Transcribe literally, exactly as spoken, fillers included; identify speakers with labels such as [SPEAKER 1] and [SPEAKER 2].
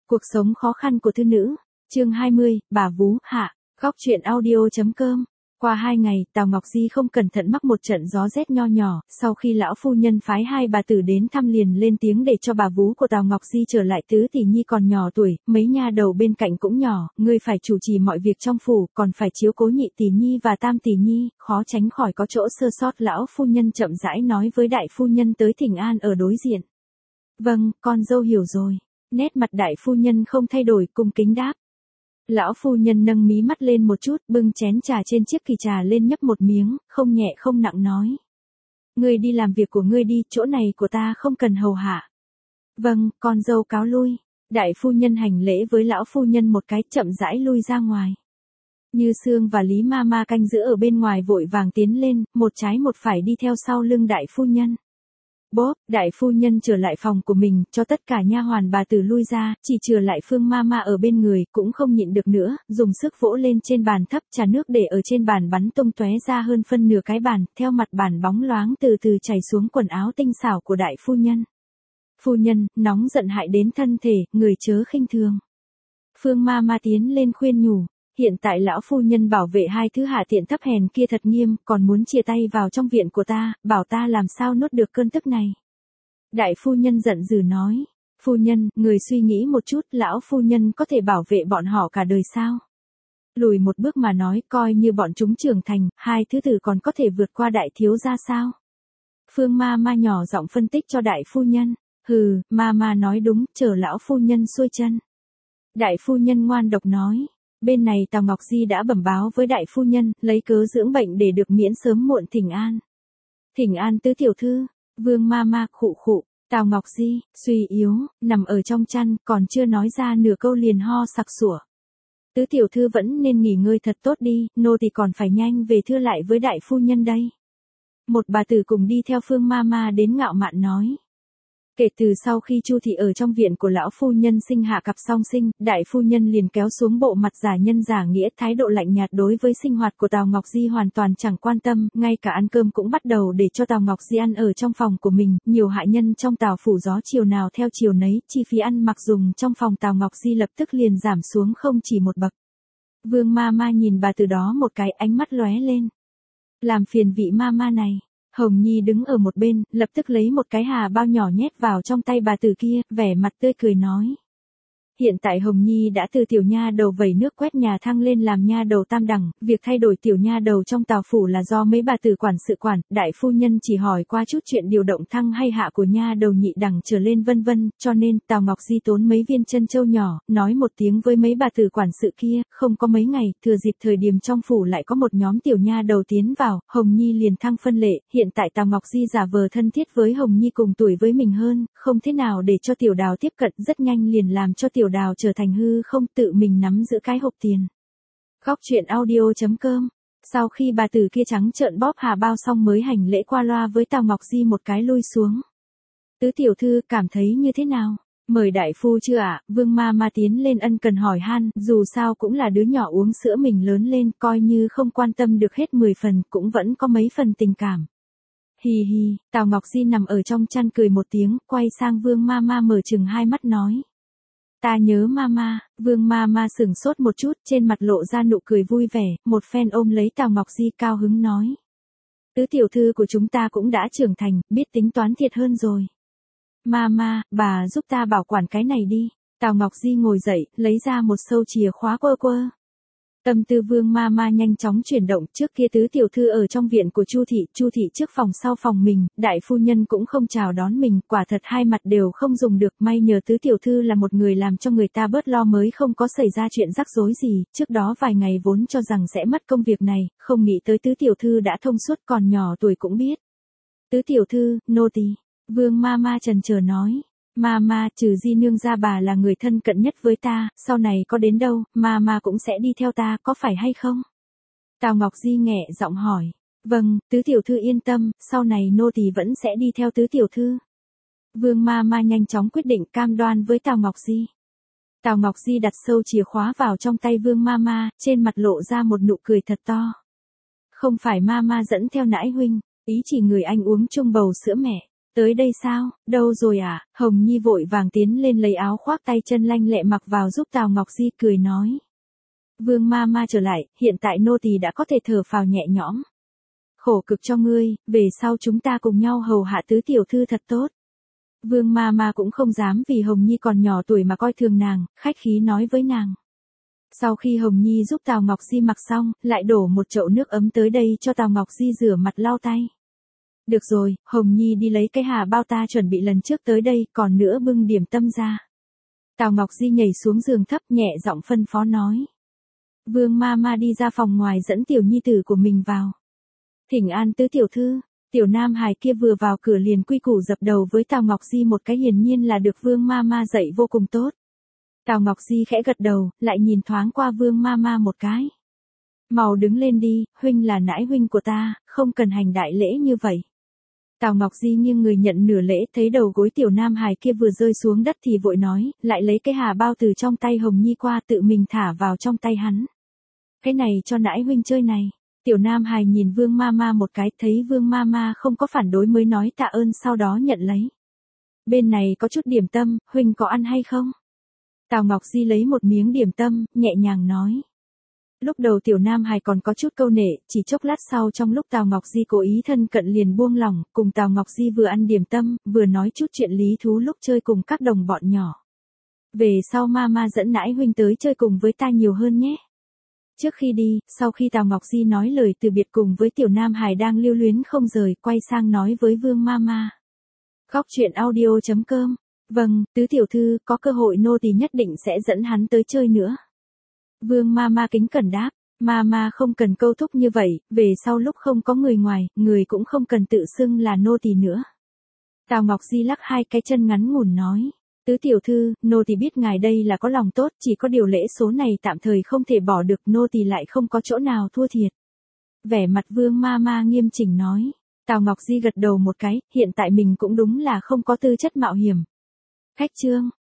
[SPEAKER 1] Cuộc sống khó khăn của thư nữ, chương hai mươi, bà vú, hạ, góc truyện audio.com. Qua hai ngày, Tào Ngọc Di không cẩn thận mắc một trận gió rét nho nhỏ, sau khi lão phu nhân phái hai bà tử đến thăm liền lên tiếng để cho bà vú của Tào Ngọc Di trở lại, tứ tỷ nhi còn nhỏ tuổi, mấy nha đầu bên cạnh cũng nhỏ, ngươi phải chủ trì mọi việc trong phủ, còn phải chiếu cố nhị tỷ nhi và tam tỷ nhi, khó tránh khỏi có chỗ sơ sót. Lão phu nhân chậm rãi nói với đại phu nhân tới thỉnh an ở đối diện. Vâng, con dâu hiểu rồi. Nét mặt đại phu nhân không thay đổi, cung kính đáp. Lão phu nhân nâng mí mắt lên một chút, bưng chén trà trên chiếc kỳ trà lên nhấp một miếng, không nhẹ không nặng nói. Ngươi đi làm việc của ngươi đi, chỗ này của ta không cần hầu hạ. Vâng, con dâu cáo lui. Đại phu nhân hành lễ với lão phu nhân một cái, chậm rãi lui ra ngoài. Như Sương và Lý ma ma canh giữ ở bên ngoài vội vàng tiến lên, một trái một phải đi theo sau lưng đại phu nhân. Bốp, đại phu nhân trở lại phòng của mình, cho tất cả nha hoàn bà tử lui ra, chỉ chừa lại Phương ma ma ở bên người, cũng không nhịn được nữa, dùng sức vỗ lên trên bàn thấp, trà nước để ở trên bàn bắn tung tóe ra hơn phân nửa cái bàn, theo mặt bàn bóng loáng từ từ chảy xuống quần áo tinh xảo của đại phu nhân. Phu nhân, nóng giận hại đến thân thể, người chớ khinh thường. Phương ma ma tiến lên khuyên nhủ. Hiện tại lão phu nhân bảo vệ hai thứ hạ tiện thấp hèn kia thật nghiêm, còn muốn chia tay vào trong viện của ta, bảo ta làm sao nuốt được cơn tức này. Đại phu nhân giận dữ nói, phu nhân, người suy nghĩ một chút, lão phu nhân có thể bảo vệ bọn họ cả đời sao? Lùi một bước mà nói, coi như bọn chúng trưởng thành, hai thứ tử còn có thể vượt qua đại thiếu gia sao? Phương ma ma nhỏ giọng phân tích cho đại phu nhân, hừ, ma ma nói đúng, chờ lão phu nhân xuôi chân. Đại phu nhân ngoan độc nói. Bên này Tào Ngọc Di đã bẩm báo với đại phu nhân, lấy cớ dưỡng bệnh để được miễn sớm muộn thỉnh an. Thỉnh an tứ tiểu thư, Vương ma ma khụ khụ, Tào Ngọc Di, suy yếu, nằm ở trong chăn, còn chưa nói ra nửa câu liền ho sặc sủa. Tứ tiểu thư vẫn nên nghỉ ngơi thật tốt đi, nô tỳ còn phải nhanh về thưa lại với đại phu nhân đây. Một bà tử cùng đi theo Phương ma ma đến ngạo mạn nói. Kể từ sau khi Chu thị ở trong viện của lão phu nhân sinh hạ cặp song sinh, đại phu nhân liền kéo xuống bộ mặt giả nhân giả nghĩa, thái độ lạnh nhạt đối với sinh hoạt của Tào Ngọc Di hoàn toàn chẳng quan tâm, ngay cả ăn cơm cũng bắt đầu để cho Tào Ngọc Di ăn ở trong phòng của mình, nhiều hạ nhân trong Tào phủ gió chiều nào theo chiều nấy, chi phí ăn mặc dùng trong phòng Tào Ngọc Di lập tức liền giảm xuống không chỉ một bậc. Vương ma ma nhìn bà từ đó một cái, ánh mắt lóe lên. Làm phiền vị ma ma này. Hồng Nhi đứng ở một bên, lập tức lấy một cái hà bao nhỏ nhét vào trong tay bà tử kia, vẻ mặt tươi cười nói. Hiện tại Hồng Nhi đã từ tiểu nha đầu vẩy nước quét nhà thăng lên làm nha đầu tam đẳng, việc thay đổi tiểu nha đầu trong Tào phủ là do mấy bà tử quản sự quản, đại phu nhân chỉ hỏi qua chút chuyện điều động thăng hay hạ của nha đầu nhị đẳng trở lên vân vân, cho nên Tào Ngọc Di tốn mấy viên chân châu nhỏ, nói một tiếng với mấy bà tử quản sự kia, không có mấy ngày, thừa dịp thời điểm trong phủ lại có một nhóm tiểu nha đầu tiến vào, Hồng Nhi liền thăng phân lệ, hiện tại Tào Ngọc Di giả vờ thân thiết với Hồng Nhi cùng tuổi với mình hơn, không thế nào để cho tiểu đào tiếp cận, rất nhanh liền làm cho tiểu đào trở thành hư không, tự mình nắm giữ cái hộp tiền. Góc truyện audio.com. Sau khi bà tử kia trắng trợn bóp hà bao xong mới hành lễ qua loa với Tào Ngọc Di một cái lui xuống. Tứ tiểu thư cảm thấy như thế nào? Mời đại phu chưa ạ? Vương ma ma tiến lên ân cần hỏi han, dù sao cũng là đứa nhỏ uống sữa mình lớn lên, coi như không quan tâm được hết mười phần, cũng vẫn có mấy phần tình cảm. Hì hì, Tào Ngọc Di nằm ở trong chăn cười một tiếng, quay sang Vương ma ma mở chừng hai mắt nói. Ta nhớ mama. Vương mama sửng sốt một chút, trên mặt lộ ra nụ cười vui vẻ, một phen ôm lấy Tào Ngọc Di cao hứng nói. Tứ tiểu thư của chúng ta cũng đã trưởng thành, biết tính toán thiệt hơn rồi. Mama, bà giúp ta bảo quản cái này đi. Tào Ngọc Di ngồi dậy, lấy ra một sâu chìa khóa quơ quơ. Tâm tư Vương ma ma nhanh chóng chuyển động, trước kia tứ tiểu thư ở trong viện của Chu thị, Chu thị trước phòng sau phòng mình, đại phu nhân cũng không chào đón mình, quả thật hai mặt đều không dùng được, may nhờ tứ tiểu thư là một người làm cho người ta bớt lo mới không có xảy ra chuyện rắc rối gì, trước đó vài ngày vốn cho rằng sẽ mất công việc này, không nghĩ tới tứ tiểu thư đã thông suốt, còn nhỏ tuổi cũng biết. Tứ tiểu thư, nô tỳ. Vương ma ma trần chờ nói. Mama, trừ Di nương ra bà là người thân cận nhất với ta, sau này có đến đâu, Mama cũng sẽ đi theo ta, có phải hay không? Tào Ngọc Di nghẹ giọng hỏi. Vâng, tứ tiểu thư yên tâm, sau này nô tỳ vẫn sẽ đi theo tứ tiểu thư. Vương Mama nhanh chóng quyết định cam đoan với Tào Ngọc Di. Tào Ngọc Di đặt sâu chìa khóa vào trong tay Vương Mama, trên mặt lộ ra một nụ cười thật to. Không phải Mama dẫn theo nãi huynh, ý chỉ người anh uống chung bầu sữa mẹ. Tới đây sao, đâu rồi à, Hồng Nhi vội vàng tiến lên lấy áo khoác tay chân lanh lẹ mặc vào giúp Tào Ngọc Di cười nói. Vương ma ma trở lại, hiện tại nô tỳ đã có thể thở phào nhẹ nhõm. Khổ cực cho ngươi, về sau chúng ta cùng nhau hầu hạ tứ tiểu thư thật tốt. Vương ma ma cũng không dám vì Hồng Nhi còn nhỏ tuổi mà coi thường nàng, khách khí nói với nàng. Sau khi Hồng Nhi giúp Tào Ngọc Di mặc xong, lại đổ một chậu nước ấm tới đây cho Tào Ngọc Di rửa mặt lau tay. Được rồi, Hồng Nhi đi lấy cái hà bao ta chuẩn bị lần trước tới đây, còn nữa bưng điểm tâm ra. Tào Ngọc Di nhảy xuống giường thấp nhẹ giọng phân phó nói. Vương ma ma đi ra phòng ngoài dẫn tiểu nhi tử của mình vào. Thỉnh an tứ tiểu thư, tiểu nam hài kia vừa vào cửa liền quy củ dập đầu với Tào Ngọc Di một cái, hiển nhiên là được Vương ma ma dạy vô cùng tốt. Tào Ngọc Di khẽ gật đầu, lại nhìn thoáng qua Vương ma ma một cái. Mau đứng lên đi, huynh là nãi huynh của ta, không cần hành đại lễ như vậy. Tào Ngọc Di nghiêng người nhận nửa lễ, thấy đầu gối tiểu nam hài kia vừa rơi xuống đất thì vội nói, lại lấy cái hà bao từ trong tay Hồng Nhi qua tự mình thả vào trong tay hắn. Cái này cho nãi huynh chơi này. Tiểu nam hài nhìn Vương ma ma một cái, thấy Vương ma ma không có phản đối mới nói tạ ơn, sau đó nhận lấy. Bên này có chút điểm tâm, huynh có ăn hay không? Tào Ngọc Di lấy một miếng điểm tâm, nhẹ nhàng nói. Lúc đầu tiểu nam hài còn có chút câu nệ, chỉ chốc lát sau trong lúc Tào Ngọc Di cố ý thân cận liền buông lỏng, cùng Tào Ngọc Di vừa ăn điểm tâm, vừa nói chút chuyện lý thú lúc chơi cùng các đồng bọn nhỏ. Về sau ma ma dẫn nãi huynh tới chơi cùng với ta nhiều hơn nhé. Trước khi đi, sau khi Tào Ngọc Di nói lời từ biệt cùng với tiểu nam hài đang lưu luyến không rời, quay sang nói với Vương ma ma. Góc truyện audio chấm com. Vâng, tứ tiểu thư, có cơ hội nô tỳ nhất định sẽ dẫn hắn tới chơi nữa. Vương ma ma kính cẩn đáp, ma ma không cần câu thúc như vậy, về sau lúc không có người ngoài, người cũng không cần tự xưng là nô tỳ nữa. Tào Ngọc Di lắc hai cái chân ngắn ngủn nói, tứ tiểu thư, nô tỳ biết ngài đây là có lòng tốt, chỉ có điều lễ số này tạm thời không thể bỏ được, nô tỳ lại không có chỗ nào thua thiệt. Vẻ mặt Vương ma ma nghiêm chỉnh nói, Tào Ngọc Di gật đầu một cái, hiện tại mình cũng đúng là không có tư chất mạo hiểm. Khách chương.